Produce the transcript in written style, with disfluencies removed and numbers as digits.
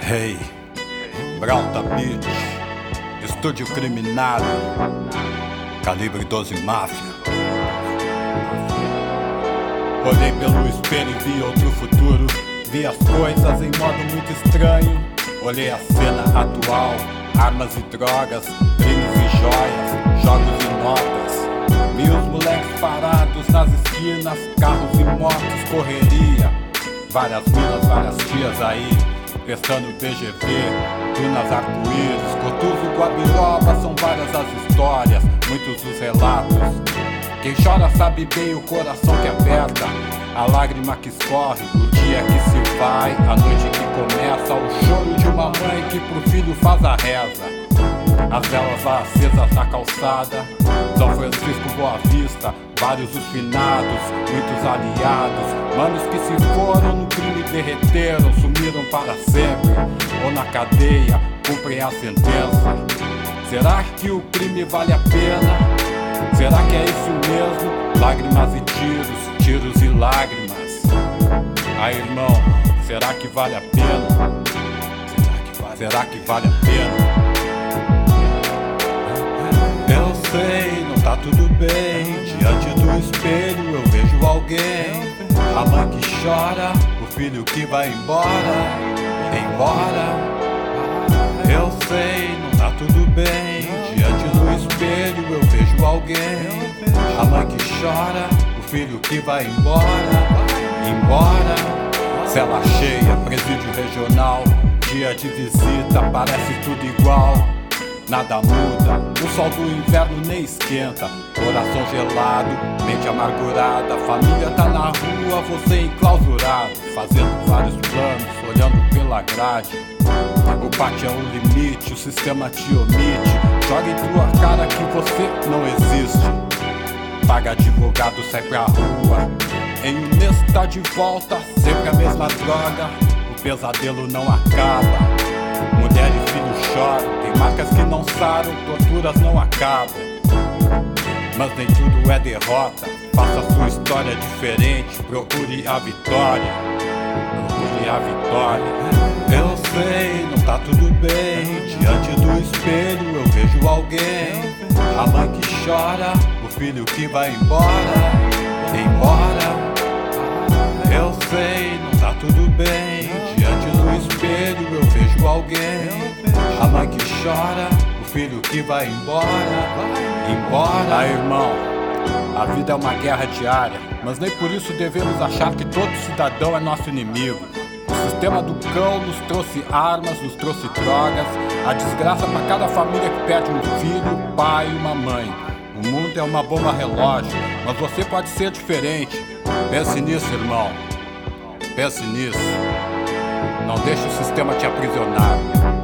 Hey, Brauta Beat, Estúdio Criminado, Calibre 12 Máfia. Olhei pelo espelho e vi outro futuro. Vi as coisas em modo muito estranho. Olhei a cena atual, armas e drogas, crimes e joias, jogos e notas. Vi os moleques parados nas esquinas, carros e motos, correria. Várias minas, várias tias aí, prestando BGV, dunas arco-íris, Cotuzo, Guabiroba, são várias as histórias, muitos os relatos. Quem chora sabe bem o coração que aperta, a lágrima que escorre, o dia que se vai, a noite que começa, o choro de uma mãe que pro filho faz a reza. As velas lá acesas na calçada, São Francisco, Boa Vista, vários os finados, muitos aliados, manos que se foram no crime derreteram, sumiram para sempre, ou na cadeia, cumprem a sentença. Será que o crime vale a pena? Será que é isso mesmo? Lágrimas e tiros, tiros e lágrimas. Aí, irmão, será que vale a pena? Será que vale a pena? Eu sei, não tá tudo bem. Diante do espelho eu vejo alguém. A mãe que chora, o filho que vai embora. Eu sei, não tá tudo bem. Diante do espelho eu vejo alguém. A mãe que chora, o filho que vai embora. Cela cheia, presídio regional. Dia de visita, parece tudo igual. Nada muda, o sol do inverno nem esquenta. Coração gelado, mente amargurada. Família tá na rua, você enclausurado, fazendo vários planos, olhando pela grade. O pátio é o limite, o sistema te omite. Joga em tua cara que você não existe. Paga advogado, sai pra rua. Em um mês tá de volta, sempre a mesma droga. O pesadelo não acaba. Mulher e filho choram, tem marcas que não saram, torturas não acabam. Mas nem tudo é derrota, faça sua história diferente, procure a vitória. Eu sei, não tá tudo bem. Diante do espelho eu vejo alguém. A mãe que chora, o filho que vai embora. Eu sei, não tá tudo bem. Diante do espelho eu vejo alguém. A mãe que chora, o filho que vai embora. Aí, irmão, a vida é uma guerra diária, mas nem por isso devemos achar que todo cidadão é nosso inimigo. O sistema do cão nos trouxe armas, nos trouxe drogas. A desgraça pra cada família que perde um filho, um pai e uma mãe. O mundo é uma bomba relógio, mas você pode ser diferente. Pense nisso, irmão. Pense nisso. Não deixe o sistema te aprisionar.